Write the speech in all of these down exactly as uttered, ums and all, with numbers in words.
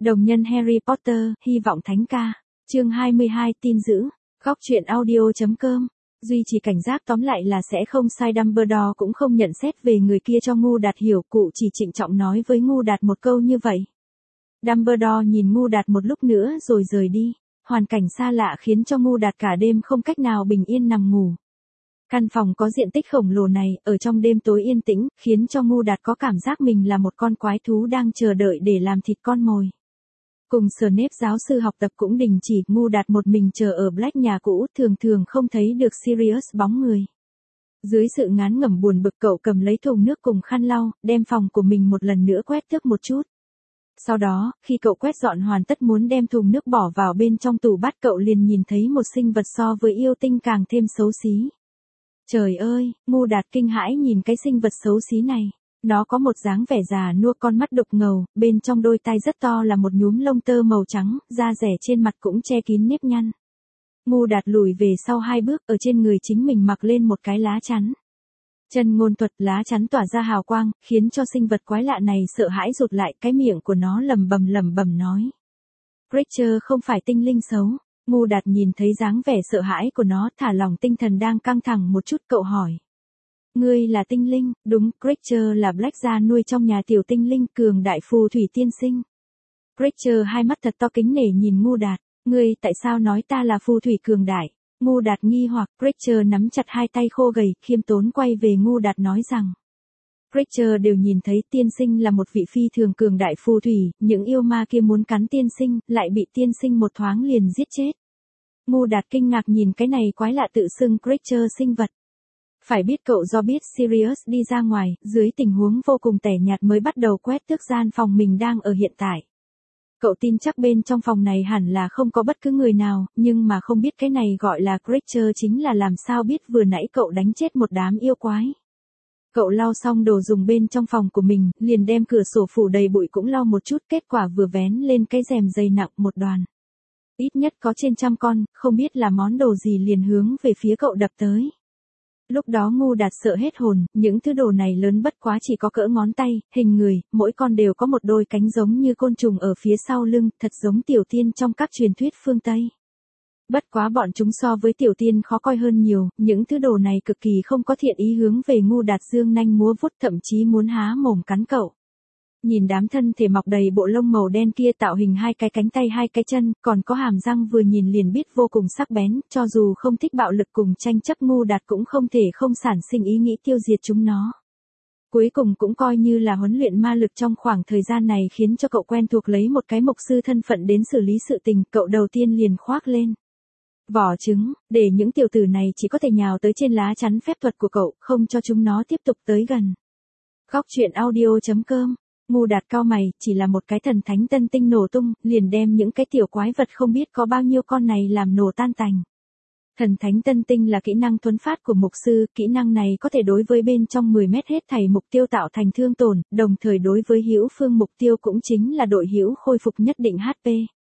Đồng nhân Harry Potter, hy vọng thánh ca. Chương hai mươi hai tin dữ. Góc truyện audio.com. Duy trì cảnh giác, tóm lại là sẽ không sai. Dumbledore cũng không nhận xét về người kia cho Ngu Đạt hiểu, cụ chỉ trịnh trọng nói với Ngu Đạt một câu như vậy. Dumbledore nhìn Ngu Đạt một lúc nữa rồi rời đi. Hoàn cảnh xa lạ khiến cho Ngu Đạt cả đêm không cách nào bình yên nằm ngủ. Căn phòng có diện tích khổng lồ này, ở trong đêm tối yên tĩnh, khiến cho Ngu Đạt có cảm giác mình là một con quái thú đang chờ đợi để làm thịt con mồi. Cùng Snape giáo sư học tập cũng đình chỉ, Ngu Đạt một mình chờ ở Black nhà cũ, thường thường không thấy được Sirius bóng người. Dưới sự ngán ngẩm buồn bực, cậu cầm lấy thùng nước cùng khăn lau, đem phòng của mình một lần nữa quét tước một chút. Sau đó, khi cậu quét dọn hoàn tất muốn đem thùng nước bỏ vào bên trong tủ bát, cậu liền nhìn thấy một sinh vật so với yêu tinh càng thêm xấu xí. Trời ơi, Ngu Đạt kinh hãi nhìn cái sinh vật xấu xí này. Nó có một dáng vẻ già nua, con mắt đục ngầu, bên trong đôi tai rất to là một nhúm lông tơ màu trắng, da rẻ trên mặt cũng che kín nếp nhăn. Ngu Đạt lùi về sau hai bước, ở trên người chính mình mặc lên một cái lá chắn. Chân ngôn thuật, lá chắn tỏa ra hào quang, khiến cho sinh vật quái lạ này sợ hãi rụt lại, cái miệng của nó lầm bầm lầm bầm nói. Creature không phải tinh linh xấu. Ngu Đạt nhìn thấy dáng vẻ sợ hãi của nó, thả lỏng tinh thần đang căng thẳng một chút, cậu hỏi. Ngươi là tinh linh? Đúng, Creature là Black gia nuôi trong nhà tiểu tinh linh, cường đại phù thủy tiên sinh. Creature hai mắt thật to kính nể nhìn Ngu Đạt. Ngươi tại sao nói ta là phù thủy cường đại? Ngu Đạt nghi hoặc. Creature nắm chặt hai tay khô gầy, khiêm tốn quay về Ngu Đạt nói rằng. Creature đều nhìn thấy tiên sinh là một vị phi thường cường đại phù thủy, những yêu ma kia muốn cắn tiên sinh, lại bị tiên sinh một thoáng liền giết chết. Ngu Đạt kinh ngạc nhìn cái này quái lạ tự xưng Creature sinh vật. Phải biết cậu do biết Sirius đi ra ngoài, dưới tình huống vô cùng tẻ nhạt mới bắt đầu quét tước gian phòng mình đang ở hiện tại. Cậu tin chắc bên trong phòng này hẳn là không có bất cứ người nào, nhưng mà không biết cái này gọi là Creature chính là làm sao biết vừa nãy cậu đánh chết một đám yêu quái. Cậu lau xong đồ dùng bên trong phòng của mình, liền đem cửa sổ phủ đầy bụi cũng lau một chút, kết quả vừa vén lên cái rèm dày nặng một đoàn. Ít nhất có trên trăm con, không biết là món đồ gì liền hướng về phía cậu đập tới. Lúc đó Ngu Đạt sợ hết hồn, những thứ đồ này lớn bất quá chỉ có cỡ ngón tay, hình người, mỗi con đều có một đôi cánh giống như côn trùng ở phía sau lưng, thật giống tiểu tiên trong các truyền thuyết phương Tây. Bất quá bọn chúng so với tiểu tiên khó coi hơn nhiều, những thứ đồ này cực kỳ không có thiện ý hướng về Ngu Đạt dương nanh múa vuốt, thậm chí muốn há mồm cắn cậu. Nhìn đám thân thể mọc đầy bộ lông màu đen kia tạo hình hai cái cánh tay hai cái chân, còn có hàm răng vừa nhìn liền biết vô cùng sắc bén, cho dù không thích bạo lực cùng tranh chấp, Ngu Đạt cũng không thể không sản sinh ý nghĩ tiêu diệt chúng nó. Cuối cùng cũng coi như là huấn luyện ma lực trong khoảng thời gian này khiến cho cậu quen thuộc lấy một cái mục sư thân phận đến xử lý sự tình, cậu đầu tiên liền khoác lên vỏ trứng, để những tiểu tử này chỉ có thể nhào tới trên lá chắn phép thuật của cậu, không cho chúng nó tiếp tục tới gần. Góc truyện audio.com. Ngu Đạt cao mày, chỉ là một cái thần thánh tân tinh nổ tung, liền đem những cái tiểu quái vật không biết có bao nhiêu con này làm nổ tan tành. Thần thánh tân tinh là kỹ năng thuấn phát của mục sư, kỹ năng này có thể đối với bên trong mười mét hết thảy mục tiêu tạo thành thương tổn, đồng thời đối với hữu phương mục tiêu cũng chính là đội hữu khôi phục nhất định hát pê.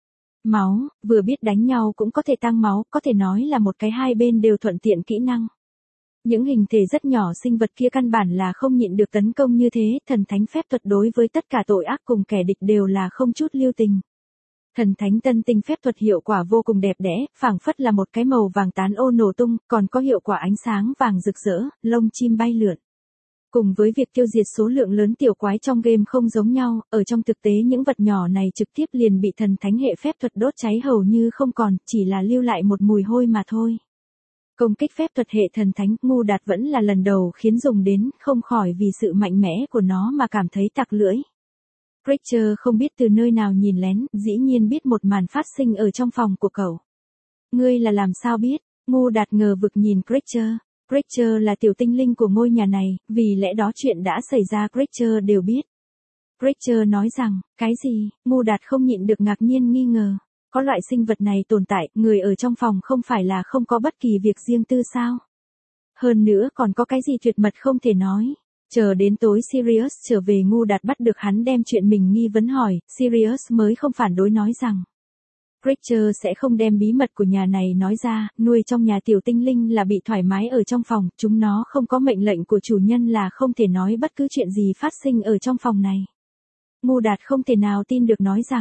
Máu, vừa biết đánh nhau cũng có thể tăng máu, có thể nói là một cái hai bên đều thuận tiện kỹ năng. Những hình thể rất nhỏ sinh vật kia căn bản là không nhịn được tấn công như thế, thần thánh phép thuật đối với tất cả tội ác cùng kẻ địch đều là không chút lưu tình. Thần thánh tân tinh phép thuật hiệu quả vô cùng đẹp đẽ, phảng phất là một cái màu vàng tán ô nổ tung, còn có hiệu quả ánh sáng vàng rực rỡ, lông chim bay lượn. Cùng với việc tiêu diệt số lượng lớn tiểu quái trong game không giống nhau, ở trong thực tế những vật nhỏ này trực tiếp liền bị thần thánh hệ phép thuật đốt cháy hầu như không còn, chỉ là lưu lại một mùi hôi mà thôi. Công kích phép thuật hệ thần thánh, Ngu Đạt vẫn là lần đầu khiến dùng đến, không khỏi vì sự mạnh mẽ của nó mà cảm thấy tặc lưỡi. Creature không biết từ nơi nào nhìn lén, dĩ nhiên biết một màn phát sinh ở trong phòng của cậu. Ngươi là làm sao biết? Ngu Đạt ngờ vực nhìn Creature. Creature là tiểu tinh linh của ngôi nhà này, vì lẽ đó chuyện đã xảy ra Creature đều biết. Creature nói rằng, cái gì? Ngu Đạt không nhịn được ngạc nhiên nghi ngờ. Có loại sinh vật này tồn tại, người ở trong phòng không phải là không có bất kỳ việc riêng tư sao? Hơn nữa còn có cái gì tuyệt mật không thể nói. Chờ đến tối Sirius trở về, Ngu Đạt bắt được hắn đem chuyện mình nghi vấn hỏi, Sirius mới không phản đối nói rằng. Creature sẽ không đem bí mật của nhà này nói ra, nuôi trong nhà tiểu tinh linh là bị thoải mái ở trong phòng, chúng nó không có mệnh lệnh của chủ nhân là không thể nói bất cứ chuyện gì phát sinh ở trong phòng này. Ngu Đạt không thể nào tin được nói rằng.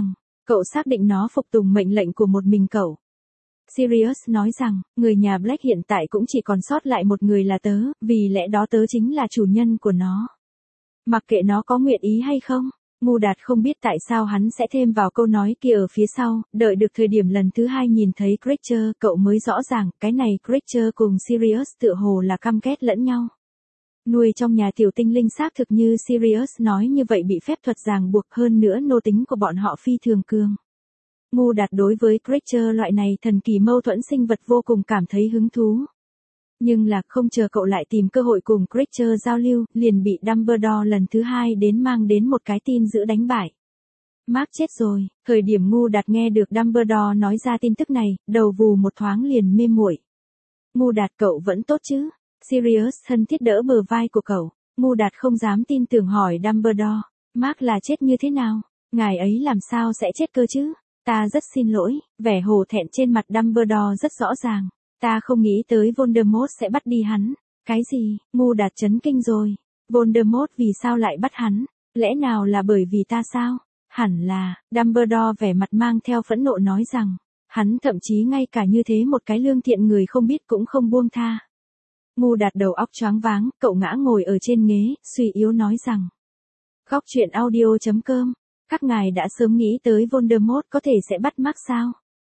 Cậu xác định nó phục tùng mệnh lệnh của một mình cậu. Sirius nói rằng, người nhà Black hiện tại cũng chỉ còn sót lại một người là tớ, vì lẽ đó tớ chính là chủ nhân của nó. Mặc kệ nó có nguyện ý hay không. Ngu Đạt không biết tại sao hắn sẽ thêm vào câu nói kia ở phía sau, đợi được thời điểm lần thứ hai nhìn thấy Creature, cậu mới rõ ràng, cái này Creature cùng Sirius tựa hồ là căm ghét lẫn nhau. Nuôi trong nhà tiểu tinh linh xác thực như Sirius nói như vậy bị phép thuật ràng buộc, hơn nữa nô tính của bọn họ phi thường cường. Ngu Đạt đối với Creature loại này thần kỳ mâu thuẫn sinh vật vô cùng cảm thấy hứng thú. Nhưng là không chờ cậu lại tìm cơ hội cùng Creature giao lưu, liền bị Dumbledore lần thứ hai đến mang đến một cái tin dữ đánh bại. Mark chết rồi. Thời điểm Ngu Đạt nghe được Dumbledore nói ra tin tức này, đầu vù một thoáng liền mê muội. Ngu Đạt, cậu vẫn tốt chứ? Sirius thân thiết đỡ bờ vai của cậu. Ngu Đạt không dám tin tưởng hỏi Dumbledore, Mark là chết như thế nào? Ngài ấy làm sao sẽ chết cơ chứ? Ta rất xin lỗi. Vẻ hổ thẹn trên mặt Dumbledore rất rõ ràng. Ta không nghĩ tới Voldemort sẽ bắt đi hắn. Cái gì? Ngu Đạt chấn kinh rồi. Voldemort vì sao lại bắt hắn? Lẽ nào là bởi vì ta sao? Hẳn là, Dumbledore vẻ mặt mang theo phẫn nộ nói rằng, hắn thậm chí ngay cả như thế một cái lương thiện người không biết cũng không buông tha. Ngu Đạt đầu óc choáng váng, cậu ngã ngồi ở trên ghế, suy yếu nói rằng. Góc truyện audio chấm com, các ngài đã sớm nghĩ tới Voldemort có thể sẽ bắt Mark sao?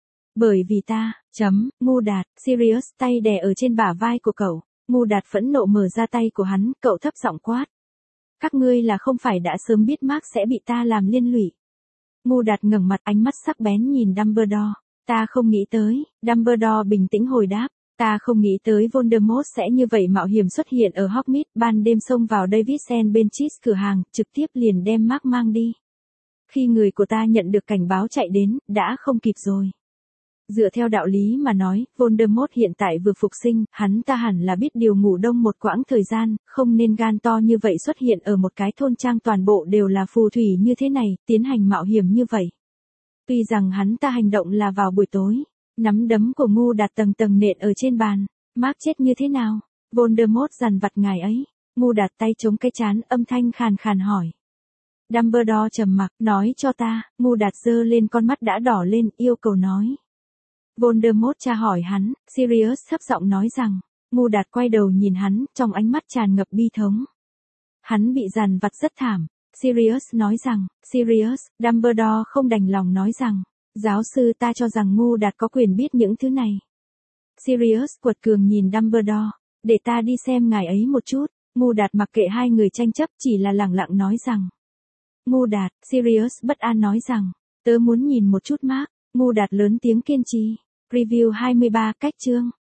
Bởi vì ta, chấm, Ngu Đạt, Sirius tay đè ở trên bả vai của cậu. Ngu Đạt phẫn nộ mở ra tay của hắn, cậu thấp giọng quát. Các ngươi là không phải đã sớm biết Mark sẽ bị ta làm liên lụy. Ngu Đạt ngẩng mặt, ánh mắt sắc bén nhìn Dumbledore. Ta không nghĩ tới. Dumbledore bình tĩnh hồi đáp. Ta không nghĩ tới Voldemort sẽ như vậy mạo hiểm xuất hiện ở Hogsmeade, ban đêm xông vào David and Benchies cửa hàng, trực tiếp liền đem Mark mang đi. Khi người của ta nhận được cảnh báo chạy đến, đã không kịp rồi. Dựa theo đạo lý mà nói, Voldemort hiện tại vừa phục sinh, hắn ta hẳn là biết điều ngủ đông một quãng thời gian, không nên gan to như vậy xuất hiện ở một cái thôn trang toàn bộ đều là phù thủy như thế này, tiến hành mạo hiểm như vậy. Tuy rằng hắn ta hành động là vào buổi tối, nắm đấm của Ngu Đạt tầng tầng nện ở trên bàn. Mark chết như thế nào? Voldemort dằn vặt ngài ấy. Ngu Đạt tay chống cái trán, âm thanh khàn khàn hỏi. Dumbledore trầm mặc, nói cho ta. Ngu Đạt giơ lên con mắt đã đỏ lên, yêu cầu nói. Voldemort tra hỏi hắn, Sirius thấp giọng nói rằng. Ngu Đạt quay đầu nhìn hắn, trong ánh mắt tràn ngập bi thống. Hắn bị dằn vặt rất thảm. Sirius nói rằng, Sirius, Dumbledore không đành lòng nói rằng. Giáo sư, ta cho rằng Ngu Đạt có quyền biết những thứ này. Sirius quật cường nhìn Dumbledore, để ta đi xem ngài ấy một chút. Ngu Đạt mặc kệ hai người tranh chấp, chỉ là lẳng lặng nói rằng. Ngu Đạt, Sirius bất an nói rằng, tớ muốn nhìn một chút Mark. Ngu Đạt lớn tiếng kiên trì. Review hai mươi ba cách chương.